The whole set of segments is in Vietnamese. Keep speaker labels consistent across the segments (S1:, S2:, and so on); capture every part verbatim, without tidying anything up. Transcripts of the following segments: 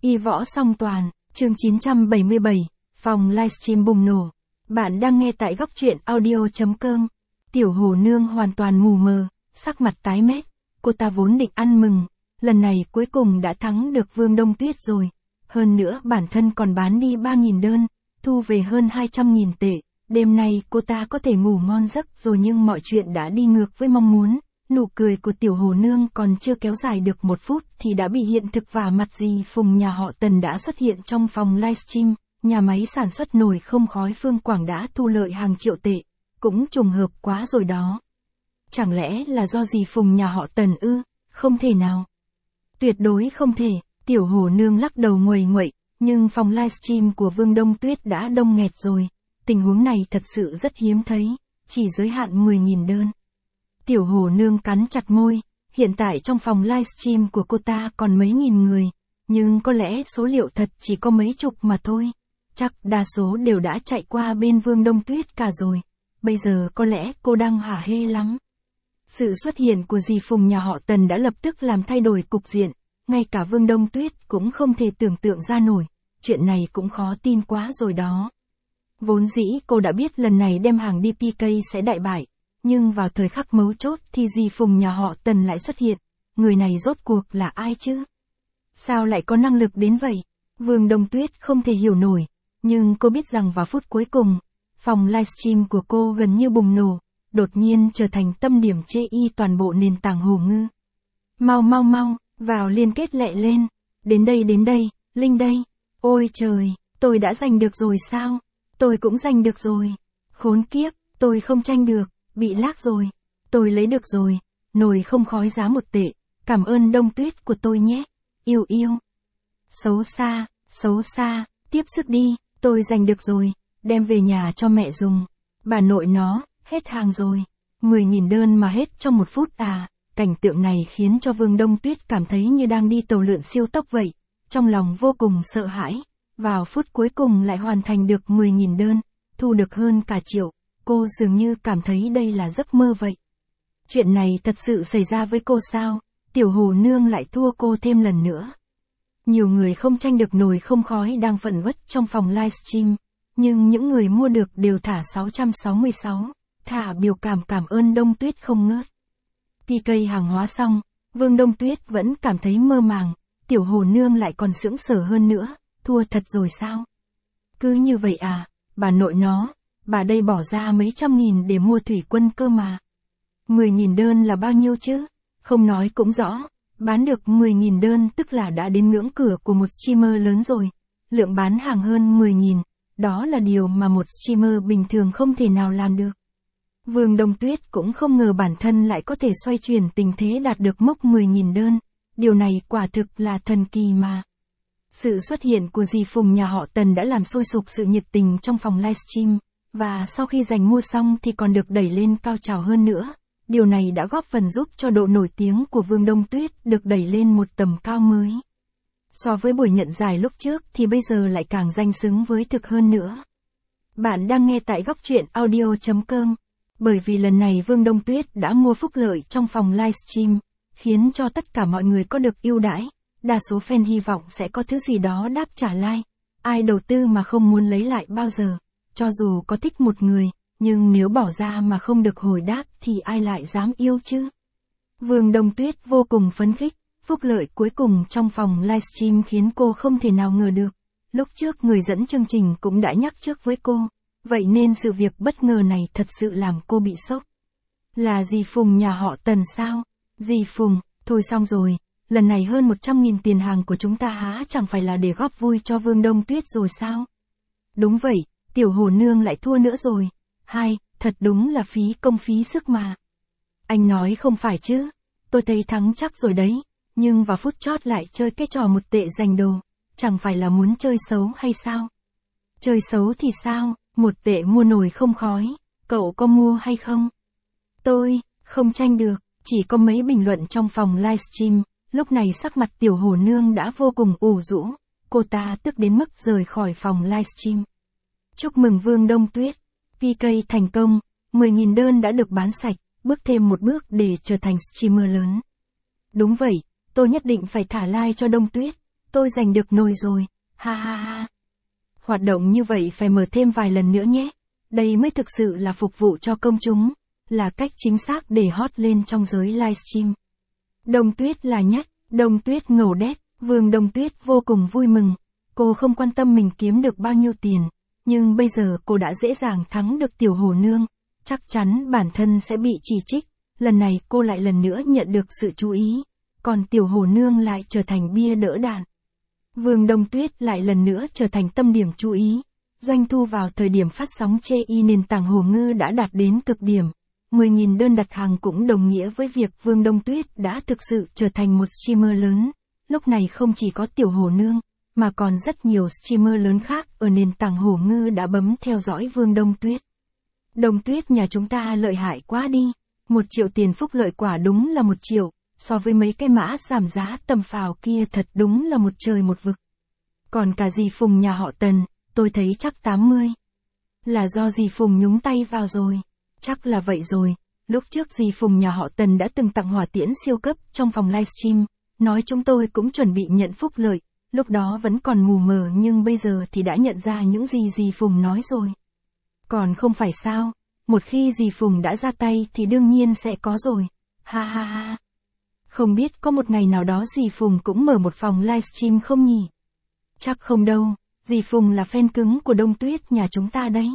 S1: Y võ song toàn, chương chín trăm bảy mươi bảy, phòng livestream bùng nổ. Bạn đang nghe tại góc truyện audio.com. Tiểu Hồ Nương hoàn toàn mù mờ, sắc mặt tái mét. Cô ta vốn định ăn mừng, lần này cuối cùng đã thắng được Vương Đông Tuyết rồi. Hơn nữa bản thân còn bán đi ba nghìn đơn, thu về hơn hai trăm nghìn tệ. Đêm nay cô ta có thể ngủ ngon giấc rồi, nhưng mọi chuyện đã đi ngược với mong muốn. Nụ cười của Tiểu Hồ Nương còn chưa kéo dài được một phút thì đã bị hiện thực vả mặt. Dì Phùng nhà họ Tần đã xuất hiện trong phòng livestream. Nhà máy sản xuất nồi không khói Phương Quảng đã thu lợi hàng triệu tệ. Cũng trùng hợp quá rồi đó. Chẳng lẽ là do dì Phùng nhà họ Tần ư? Không thể nào. Tuyệt đối không thể. Tiểu Hồ Nương lắc đầu nguầy nguậy. Nhưng phòng livestream của Vương Đông Tuyết đã đông nghẹt rồi. Tình huống này thật sự rất hiếm thấy. Chỉ giới hạn mười nghìn đơn. Tiểu Hồ Nương cắn chặt môi. Hiện tại trong phòng livestream của cô ta còn mấy nghìn người. Nhưng có lẽ số liệu thật chỉ có mấy chục mà thôi. Chắc đa số đều đã chạy qua bên Vương Đông Tuyết cả rồi. Bây giờ có lẽ cô đang hả hê lắm. Sự xuất hiện của dì Phùng nhà họ Tần đã lập tức làm thay đổi cục diện. Ngay cả Vương Đông Tuyết cũng không thể tưởng tượng ra nổi. Chuyện này cũng khó tin quá rồi đó. Vốn dĩ cô đã biết lần này đem hàng đi pê ca sẽ đại bại. Nhưng vào thời khắc mấu chốt thì dì Phùng nhà họ Tần lại xuất hiện. Người này rốt cuộc là ai chứ? Sao lại có năng lực đến vậy? Vương Đông Tuyết không thể hiểu nổi. Nhưng cô biết rằng vào phút cuối cùng, phòng livestream của cô gần như bùng nổ, đột nhiên trở thành tâm điểm chê y toàn bộ nền tảng Hồ Ngư. Mau mau mau, vào liên kết lẹ lên. Đến đây đến đây, link đây. Ôi trời, tôi đã giành được rồi sao? Tôi cũng giành được rồi. Khốn kiếp, tôi không tranh được, bị lag rồi. Tôi lấy được rồi, nồi không khói giá một tệ. Cảm ơn Đông Tuyết của tôi nhé. Yêu yêu. Xấu xa, xấu xa, tiếp sức đi. Tôi giành được rồi, đem về nhà cho mẹ dùng. Bà nội nó, hết hàng rồi. mười nghìn đơn mà hết trong một phút à. Cảnh tượng này khiến cho Vương Đông Tuyết cảm thấy như đang đi tàu lượn siêu tốc vậy. Trong lòng vô cùng sợ hãi. Vào phút cuối cùng lại hoàn thành được mười nghìn đơn, thu được hơn cả triệu. Cô dường như cảm thấy đây là giấc mơ vậy. Chuyện này thật sự xảy ra với cô sao? Tiểu Hồ Nương lại thua cô thêm lần nữa. Nhiều người không tranh được nồi không khói đang phẫn uất trong phòng livestream, nhưng những người mua được đều thả sáu trăm sáu mươi sáu, thả biểu cảm cảm ơn Đông Tuyết không ngớt. pê ca hàng hóa xong, Vương Đông Tuyết vẫn cảm thấy mơ màng, Tiểu Hồ Nương lại còn sững sờ hơn nữa, thua thật rồi sao? Cứ như vậy à, bà nội nó, bà đây bỏ ra mấy trăm nghìn để mua thủy quân cơ mà. mười nghìn đơn là bao nhiêu chứ? Không nói cũng rõ. Bán được mười nghìn đơn tức là đã đến ngưỡng cửa của một streamer lớn rồi. Lượng bán hàng hơn mười nghìn, đó là điều mà một streamer bình thường không thể nào làm được. Vương Đông Tuyết cũng không ngờ bản thân lại có thể xoay chuyển tình thế đạt được mốc mười nghìn đơn. Điều này quả thực là thần kỳ mà. Sự xuất hiện của dì Phùng nhà họ Tần đã làm sôi sục sự nhiệt tình trong phòng livestream. Và sau khi giành mua xong thì còn được đẩy lên cao trào hơn nữa. Điều này đã góp phần giúp cho độ nổi tiếng của Vương Đông Tuyết được đẩy lên một tầm cao mới. So với buổi nhận giải lúc trước thì bây giờ lại càng danh xứng với thực hơn nữa. Bạn đang nghe tại góc truyện audio.com. Bởi vì lần này Vương Đông Tuyết đã mua phúc lợi trong phòng livestream, khiến cho tất cả mọi người có được ưu đãi. Đa số fan hy vọng sẽ có thứ gì đó đáp trả like. Ai đầu tư mà không muốn lấy lại bao giờ. Cho dù có thích một người, nhưng nếu bỏ ra mà không được hồi đáp thì ai lại dám yêu chứ? Vương Đông Tuyết vô cùng phấn khích, phúc lợi cuối cùng trong phòng livestream khiến cô không thể nào ngờ được. Lúc trước người dẫn chương trình cũng đã nhắc trước với cô, vậy nên sự việc bất ngờ này thật sự làm cô bị sốc. Là dì Phùng nhà họ Tần sao? Dì Phùng, thôi xong rồi, lần này hơn một trăm nghìn tiền hàng của chúng ta há chẳng phải là để góp vui cho Vương Đông Tuyết rồi sao? Đúng vậy, Tiểu Hồ Nương lại thua nữa rồi. Hai, thật đúng là phí công phí sức mà. Anh nói không phải chứ, tôi thấy thắng chắc rồi đấy, nhưng vào phút chót lại chơi cái trò một tệ giành đồ, chẳng phải là muốn chơi xấu hay sao? Chơi xấu thì sao, một tệ mua nồi không khói, cậu có mua hay không? Tôi, không tranh được, chỉ có mấy bình luận trong phòng livestream, lúc này sắc mặt Tiểu Hồ Nương đã vô cùng ủ rũ, cô ta tức đến mức rời khỏi phòng livestream. Chúc mừng Vương Đông Tuyết. pê ca thành công, mười nghìn đơn đã được bán sạch, bước thêm một bước để trở thành streamer lớn. Đúng vậy, tôi nhất định phải thả like cho Đông Tuyết, tôi giành được nồi rồi, ha ha ha. Hoạt động như vậy phải mở thêm vài lần nữa nhé. Đây mới thực sự là phục vụ cho công chúng, là cách chính xác để hot lên trong giới livestream. Đông Tuyết là nhất, Đông Tuyết ngầu đét, Vương Đông Tuyết vô cùng vui mừng. Cô không quan tâm mình kiếm được bao nhiêu tiền, nhưng bây giờ cô đã dễ dàng thắng được Tiểu Hồ Nương, chắc chắn bản thân sẽ bị chỉ trích, lần này cô lại lần nữa nhận được sự chú ý, còn Tiểu Hồ Nương lại trở thành bia đỡ đạn. Vương Đông Tuyết lại lần nữa trở thành tâm điểm chú ý, doanh thu vào thời điểm phát sóng chê y nền tảng Hồ Ngư đã đạt đến cực điểm, mười nghìn đơn đặt hàng cũng đồng nghĩa với việc Vương Đông Tuyết đã thực sự trở thành một streamer lớn, lúc này không chỉ có Tiểu Hồ Nương, mà còn rất nhiều streamer lớn khác ở nền tảng Hồ Ngư đã bấm theo dõi Vương Đông Tuyết. Đông Tuyết nhà chúng ta lợi hại quá đi, một triệu tiền phúc lợi quả đúng là một triệu, so với mấy cái mã giảm giá tầm phào kia thật đúng là một trời một vực. Còn cả dì Phùng nhà họ Tần, tôi thấy chắc tám mươi. Là do dì Phùng nhúng tay vào rồi, chắc là vậy rồi, lúc trước dì Phùng nhà họ Tần đã từng tặng hỏa tiễn siêu cấp trong phòng livestream, nói chúng tôi cũng chuẩn bị nhận phúc lợi, lúc đó vẫn còn mù mờ nhưng bây giờ thì đã nhận ra những gì dì Phùng nói rồi. Còn không phải sao, một khi dì Phùng đã ra tay thì đương nhiên sẽ có rồi, ha ha ha. Không biết có một ngày nào đó dì Phùng cũng mở một phòng livestream không nhỉ? Chắc không đâu, dì Phùng là fan cứng của Đông Tuyết nhà chúng ta đấy.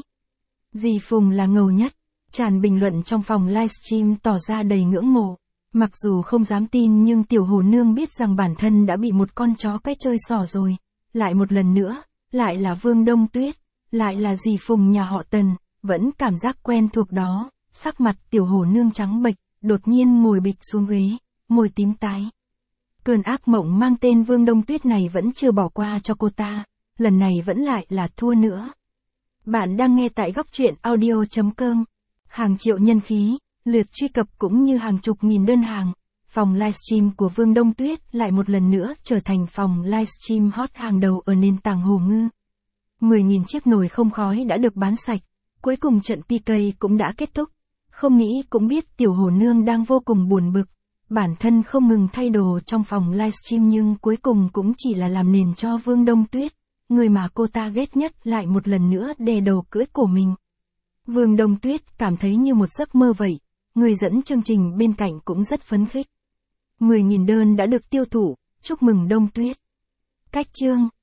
S1: Dì Phùng là ngầu nhất, tràn bình luận trong phòng livestream tỏ ra đầy ngưỡng mộ. Mặc dù không dám tin nhưng Tiểu Hồ Nương biết rằng bản thân đã bị một con chó cái chơi xỏ rồi. Lại một lần nữa, lại là Vương Đông Tuyết, lại là dì Phùng nhà họ Tần, vẫn cảm giác quen thuộc đó, sắc mặt Tiểu Hồ Nương trắng bệch, đột nhiên ngồi bịch xuống ghế, môi tím tái. Cơn ác mộng mang tên Vương Đông Tuyết này vẫn chưa bỏ qua cho cô ta, lần này vẫn lại là thua nữa. Bạn đang nghe tại góc truyện audio chấm com. Hàng triệu nhân khí, lượt truy cập cũng như hàng chục nghìn đơn hàng. Phòng livestream của Vương Đông Tuyết lại một lần nữa trở thành phòng livestream hot hàng đầu ở nền tảng Hồ Ngư. mười nghìn chiếc nồi không khói đã được bán sạch, cuối cùng trận pê ca cũng đã kết thúc. Không nghĩ cũng biết Tiểu Hồ Nương đang vô cùng buồn bực. Bản thân không ngừng thay đồ trong phòng livestream nhưng cuối cùng cũng chỉ là làm nền cho Vương Đông Tuyết, người mà cô ta ghét nhất lại một lần nữa đè đầu cưỡi cổ mình. Vương Đông Tuyết cảm thấy như một giấc mơ vậy, người dẫn chương trình bên cạnh cũng rất phấn khích. mười nghìn đơn đã được tiêu thụ, chúc mừng Đông Tuyết. Cách chương